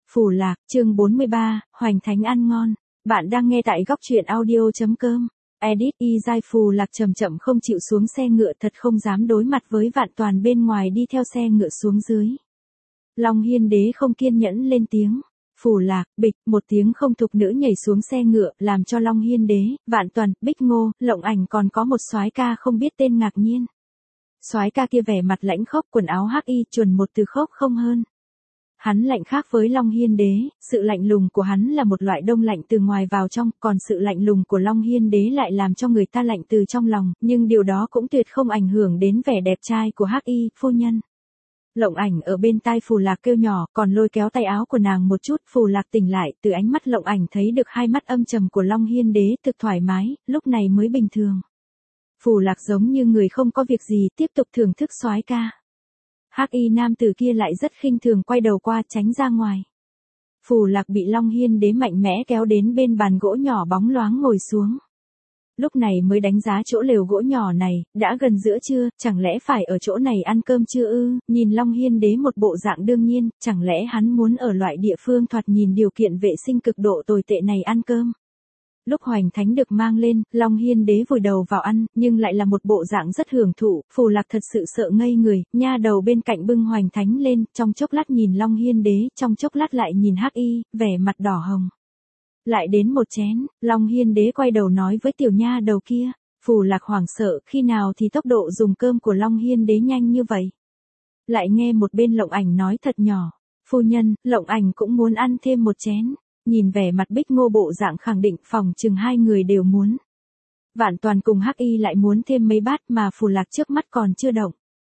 Phù Lạc, chương 43, Hoành Thánh ăn ngon. Bạn đang nghe tại góc truyện audio.com. Edit y dai Phù Lạc chậm chậm không chịu xuống xe ngựa, thật không dám đối mặt với Vạn Toàn bên ngoài đi theo xe ngựa xuống dưới. Long Hiên Đế không kiên nhẫn lên tiếng. Phù Lạc, bịch, một tiếng không thục nữ nhảy xuống xe ngựa, làm cho Long Hiên Đế, Vạn Toàn, Bích Ngô, Lộng Ảnh còn có một soái ca không biết tên ngạc nhiên. Soái ca kia vẻ mặt lãnh khốc, quần áo hắc y, chuẩn một từ khốc không hơn. Hắn lạnh khác với Long Hiên Đế, sự lạnh lùng của hắn là một loại đông lạnh từ ngoài vào trong, còn sự lạnh lùng của Long Hiên Đế lại làm cho người ta lạnh từ trong lòng, nhưng điều đó cũng tuyệt không ảnh hưởng đến vẻ đẹp trai của hắc y phu nhân. Lộng Ảnh ở bên tai Phù Lạc kêu nhỏ, còn lôi kéo tay áo của nàng một chút. Phù Lạc tỉnh lại, từ ánh mắt Lộng Ảnh thấy được hai mắt âm trầm của Long Hiên Đế thực thoải mái, lúc này mới bình thường. Phù Lạc giống như người không có việc gì, tiếp tục thưởng thức soái ca. Hắc y nam tử kia lại rất khinh thường quay đầu qua tránh ra ngoài. Phù Lạc bị Long Hiên Đế mạnh mẽ kéo đến bên bàn gỗ nhỏ bóng loáng ngồi xuống. Lúc này mới đánh giá chỗ lều gỗ nhỏ này, đã gần giữa trưa, chẳng lẽ phải ở chỗ này ăn cơm chưa ư? Nhìn Long Hiên Đế một bộ dạng đương nhiên, chẳng lẽ hắn muốn ở loại địa phương thoạt nhìn điều kiện vệ sinh cực độ tồi tệ này ăn cơm? Lúc Hoành Thánh được mang lên, Long Hiên Đế vùi đầu vào ăn, nhưng lại là một bộ dạng rất hưởng thụ. Phù Lạc thật sự sợ ngây người, nha đầu bên cạnh bưng Hoành Thánh lên, trong chốc lát nhìn Long Hiên Đế, trong chốc lát lại nhìn hắc y, vẻ mặt đỏ hồng. Lại đến một chén, Long Hiên Đế quay đầu nói với tiểu nha đầu kia. Phù Lạc hoảng sợ, khi nào thì tốc độ dùng cơm của Long Hiên Đế nhanh như vậy? Lại nghe một bên Lộng Ảnh nói thật nhỏ, phu nhân, Lộng Ảnh cũng muốn ăn thêm một chén. Nhìn vẻ mặt Bích Ngô bộ dạng khẳng định, phòng chừng hai người đều muốn. Vạn Toàn cùng hắc y lại muốn thêm mấy bát, mà Phù Lạc trước mắt còn chưa động.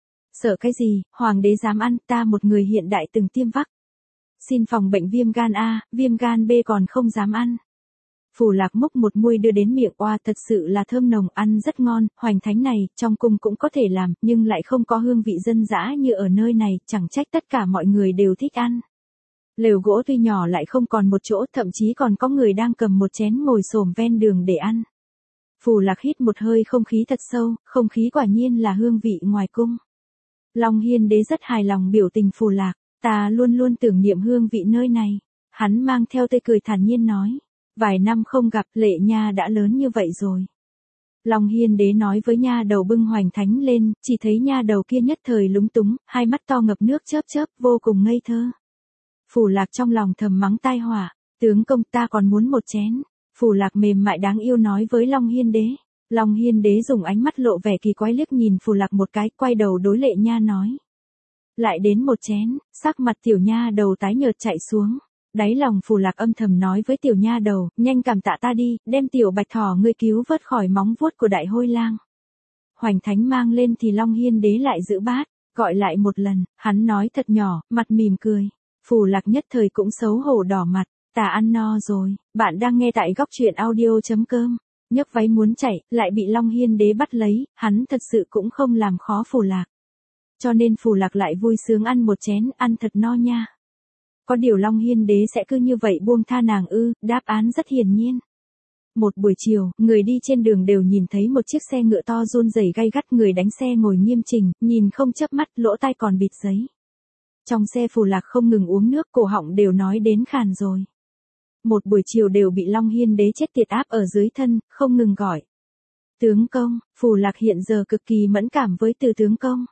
Sợ cái gì, hoàng đế dám ăn, ta một người hiện đại từng tiêm vắc. Xin phòng bệnh viêm gan A, viêm gan B còn không dám ăn. Phù Lạc múc một muôi đưa đến miệng, oa thật sự là thơm nồng, ăn rất ngon. Hoành Thánh này, trong cung cũng có thể làm, nhưng lại không có hương vị dân dã như ở nơi này, chẳng trách tất cả mọi người đều thích ăn. Lều gỗ tuy nhỏ lại không còn một chỗ, thậm chí còn có người đang cầm một chén ngồi xổm ven đường để ăn. Phù Lạc hít một hơi không khí thật sâu, không khí quả nhiên là hương vị ngoài cung. Long Hiên Đế rất hài lòng biểu tình Phù Lạc, ta luôn luôn tưởng niệm hương vị nơi này. Hắn mang theo tươi cười thản nhiên nói, vài năm không gặp, Lệ Nha đã lớn như vậy rồi. Long Hiên Đế nói với nha đầu bưng Hoành Thánh lên, chỉ thấy nha đầu kia nhất thời lúng túng, hai mắt to ngập nước chớp chớp, vô cùng ngây thơ. Phù Lạc trong lòng thầm mắng tai họa, tướng công ta còn muốn một chén. Phù Lạc mềm mại đáng yêu nói với Long Hiên Đế. Long Hiên Đế dùng ánh mắt lộ vẻ kỳ quái liếc nhìn Phù Lạc một cái, quay đầu đối Lệ Nha nói. Lại đến một chén, sắc mặt tiểu nha đầu tái nhợt chạy xuống. Đáy lòng Phù Lạc âm thầm nói với tiểu nha đầu, nhanh cảm tạ ta đi, đem tiểu bạch thỏ ngươi cứu vớt khỏi móng vuốt của đại hôi lang. Hoành Thánh mang lên thì Long Hiên Đế lại giữ bát, gọi lại một lần, hắn nói thật nhỏ, mặt mỉm cười. Phù Lạc nhất thời cũng xấu hổ đỏ mặt, ta ăn no rồi. Bạn đang nghe tại góc truyện audio.com. Nhấc váy muốn chạy, lại bị Long Hiên Đế bắt lấy, hắn thật sự cũng không làm khó Phù Lạc. Cho nên Phù Lạc lại vui sướng ăn một chén, ăn thật no nha. Có điều Long Hiên Đế sẽ cứ như vậy buông tha nàng ư? Đáp án rất hiển nhiên. Một buổi chiều, người đi trên đường đều nhìn thấy một chiếc xe ngựa to run rẩy gay gắt, người đánh xe ngồi nghiêm chỉnh, nhìn không chớp mắt, lỗ tai còn bịt giấy. Trong xe Phù Lạc không ngừng uống nước, cổ họng đều nói đến khàn rồi. Một buổi chiều đều bị Long Hiên Đế chết tiệt áp ở dưới thân, không ngừng gọi. Tướng công, Phù Lạc hiện giờ cực kỳ mẫn cảm với từ tướng công.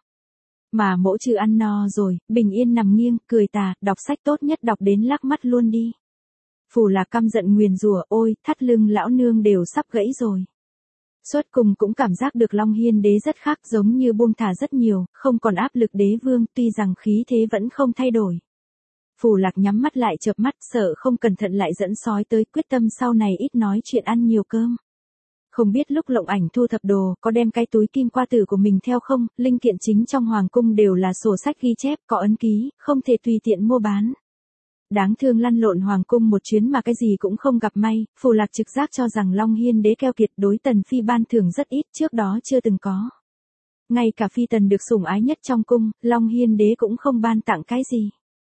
Mà mỗ trừ ăn no rồi, bình yên nằm nghiêng, cười tà, đọc sách tốt nhất đọc đến lắc mắt luôn đi. Phù Lạc căm giận nguyền rủa, ôi, thắt lưng lão nương đều sắp gãy rồi. Suốt cùng cũng cảm giác được Long Hiên Đế rất khác, giống như buông thả rất nhiều, không còn áp lực đế vương, tuy rằng khí thế vẫn không thay đổi. Phù Lạc nhắm mắt lại chợp mắt, sợ không cẩn thận lại dẫn sói tới, quyết tâm sau này ít nói chuyện ăn nhiều cơm. Không biết lúc Lộng Ảnh thu thập đồ, có đem cái túi kim qua tử của mình theo không, linh kiện chính trong hoàng cung đều là sổ sách ghi chép, có ấn ký, không thể tùy tiện mua bán. Đáng thương lăn lộn hoàng cung một chuyến mà cái gì cũng không gặp may, Phù Lạc trực giác cho rằng Long Hiên Đế keo kiệt, đối Tần Phi ban thưởng rất ít, trước đó chưa từng có. Ngay cả Phi Tần được sủng ái nhất trong cung, Long Hiên Đế cũng không ban tặng cái gì.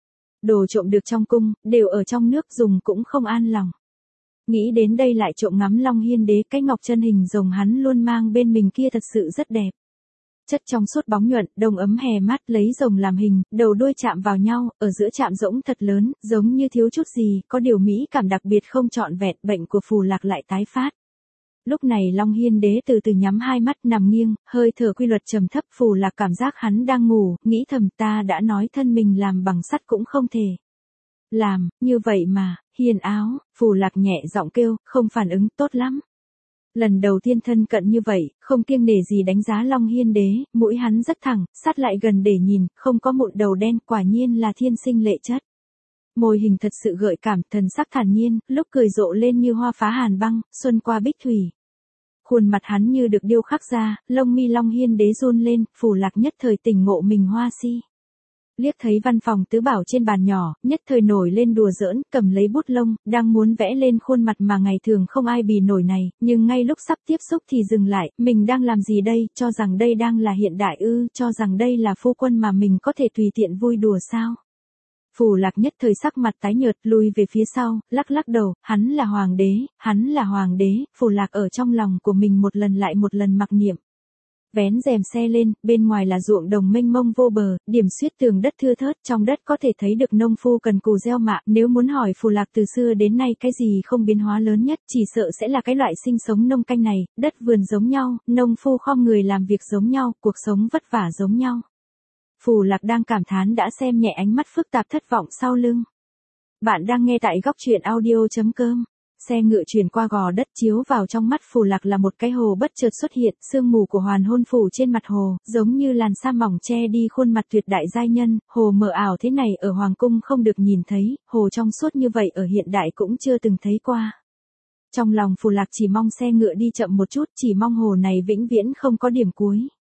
Đồ trộm được trong cung, đều ở trong nước dùng cũng không an lòng. Nghĩ đến đây lại trộm ngắm Long Hiên Đế, cái ngọc chân hình rồng hắn luôn mang bên mình kia thật sự rất đẹp. Chất trong suốt bóng nhuận, đông ấm hè mát, lấy rồng làm hình, đầu đuôi chạm vào nhau, ở giữa chạm rỗng thật lớn, giống như thiếu chút gì, có điều mỹ cảm đặc biệt không trọn vẹn, bệnh của Phù Lạc lại tái phát. Lúc này Long Hiên Đế từ từ nhắm hai mắt nằm nghiêng, hơi thở quy luật trầm thấp. Phù Lạc cảm giác hắn đang ngủ, nghĩ thầm ta đã nói thân mình làm bằng sắt cũng không thể làm, như vậy mà, Hiên áo, Phù Lạc nhẹ giọng kêu, không phản ứng, tốt lắm. Lần đầu tiên thân cận như vậy, không kiêng nể gì đánh giá Long Hiên Đế, mũi hắn rất thẳng, sát lại gần để nhìn, không có mụn đầu đen, quả nhiên là thiên sinh lệ chất. Môi hình thật sự gợi cảm, thần sắc thản nhiên, lúc cười rộ lên như hoa phá hàn băng, xuân qua bích thủy. Khuôn mặt hắn như được điêu khắc ra, lông mi Long Hiên Đế run lên, Phù Lạc nhất thời tỉnh ngộ mình hoa si. Liếc thấy văn phòng tứ bảo trên bàn nhỏ, nhất thời nổi lên đùa giỡn, cầm lấy bút lông, đang muốn vẽ lên khuôn mặt mà ngày thường không ai bì nổi này, nhưng ngay lúc sắp tiếp xúc thì dừng lại, mình đang làm gì đây, cho rằng đây đang là hiện đại ư, cho rằng đây là phu quân mà mình có thể tùy tiện vui đùa sao. Phù Lạc nhất thời sắc mặt tái nhợt, lùi về phía sau, lắc lắc đầu, hắn là hoàng đế, hắn là hoàng đế. Phù Lạc ở trong lòng của mình một lần lại một lần mặc niệm. Vén rèm xe lên, bên ngoài là ruộng đồng mênh mông vô bờ, điểm xuyết tường đất thưa thớt, trong đất có thể thấy được nông phu cần cù gieo mạ. Nếu muốn hỏi Phù Lạc từ xưa đến nay cái gì không biến hóa lớn nhất, chỉ sợ sẽ là cái loại sinh sống nông canh này, đất vườn giống nhau, nông phu khom người làm việc giống nhau, cuộc sống vất vả giống nhau. Phù Lạc đang cảm thán đã xem nhẹ ánh mắt phức tạp thất vọng sau lưng. Bạn đang nghe tại góc truyện audio.com. Xe ngựa chuyển qua gò đất chiếu vào trong mắt Phù Lạc là một cái hồ bất chợt xuất hiện, sương mù của hoàn hôn phủ trên mặt hồ, giống như làn sa mỏng che đi khuôn mặt tuyệt đại giai nhân, hồ mờ ảo thế này ở hoàng cung không được nhìn thấy, hồ trong suốt như vậy ở hiện đại cũng chưa từng thấy qua. Trong lòng Phù Lạc chỉ mong xe ngựa đi chậm một chút, chỉ mong hồ này vĩnh viễn không có điểm cuối.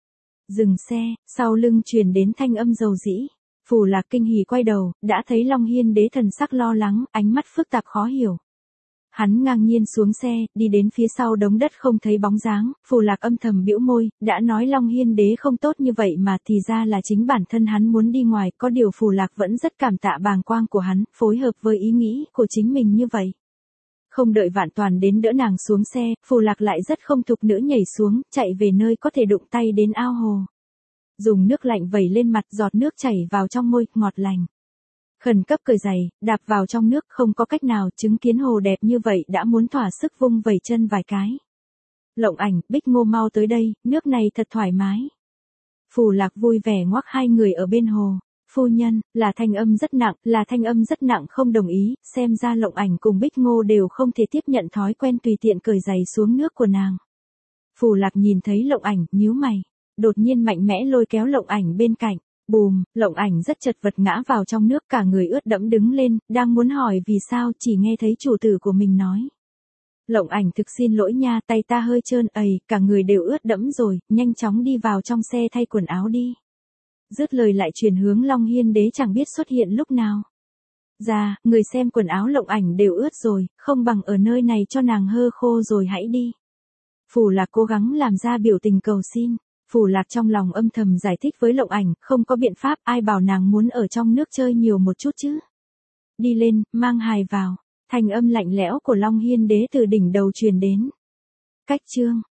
Dừng xe, sau lưng truyền đến thanh âm dầu dĩ. Phù Lạc kinh hỉ quay đầu, đã thấy Long Hiên Đế thần sắc lo lắng, ánh mắt phức tạp khó hiểu. Hắn ngang nhiên xuống xe, đi đến phía sau đống đất không thấy bóng dáng, Phù Lạc âm thầm bĩu môi, đã nói Long Hiên Đế không tốt như vậy mà thì ra là chính bản thân hắn muốn đi ngoài, có điều Phù Lạc vẫn rất cảm tạ bàng quang của hắn, phối hợp với ý nghĩ của chính mình như vậy. Không đợi Vạn Toàn đến đỡ nàng xuống xe, Phù Lạc lại rất không thục nữ nhảy xuống, chạy về nơi có thể đụng tay đến ao hồ. Dùng nước lạnh vẩy lên mặt, giọt nước chảy vào trong môi, ngọt lành. Khẩn cấp cởi giày, đạp vào trong nước, không có cách nào, chứng kiến hồ đẹp như vậy đã muốn thỏa sức vung vẩy chân vài cái. Lộng Ảnh, Bích Ngô mau tới đây, nước này thật thoải mái. Phù Lạc vui vẻ ngoắc hai người ở bên hồ. Phu nhân, là thanh âm rất nặng không đồng ý, xem ra Lộng Ảnh cùng Bích Ngô đều không thể tiếp nhận thói quen tùy tiện cởi giày xuống nước của nàng. Phù Lạc nhìn thấy Lộng Ảnh, nhíu mày, đột nhiên mạnh mẽ lôi kéo Lộng Ảnh bên cạnh. Bùm, Lộng Ảnh rất chật vật ngã vào trong nước, cả người ướt đẫm đứng lên, đang muốn hỏi vì sao, chỉ nghe thấy chủ tử của mình nói. Lộng Ảnh thực xin lỗi nha, tay ta hơi trơn ầy, cả người đều ướt đẫm rồi, nhanh chóng đi vào trong xe thay quần áo đi. Dứt lời lại chuyển hướng Long Hiên Đế chẳng biết xuất hiện lúc nào. Ra, người xem quần áo Lộng Ảnh đều ướt rồi, không bằng ở nơi này cho nàng hơ khô rồi hãy đi. Phù Lạc cố gắng làm ra biểu tình cầu xin. Phù Lạc trong lòng âm thầm giải thích với Lộng Ảnh, không có biện pháp, ai bảo nàng muốn ở trong nước chơi nhiều một chút chứ. Đi lên, mang hài vào. Thanh âm lạnh lẽo của Long Hiên Đế từ đỉnh đầu truyền đến. Cách chương.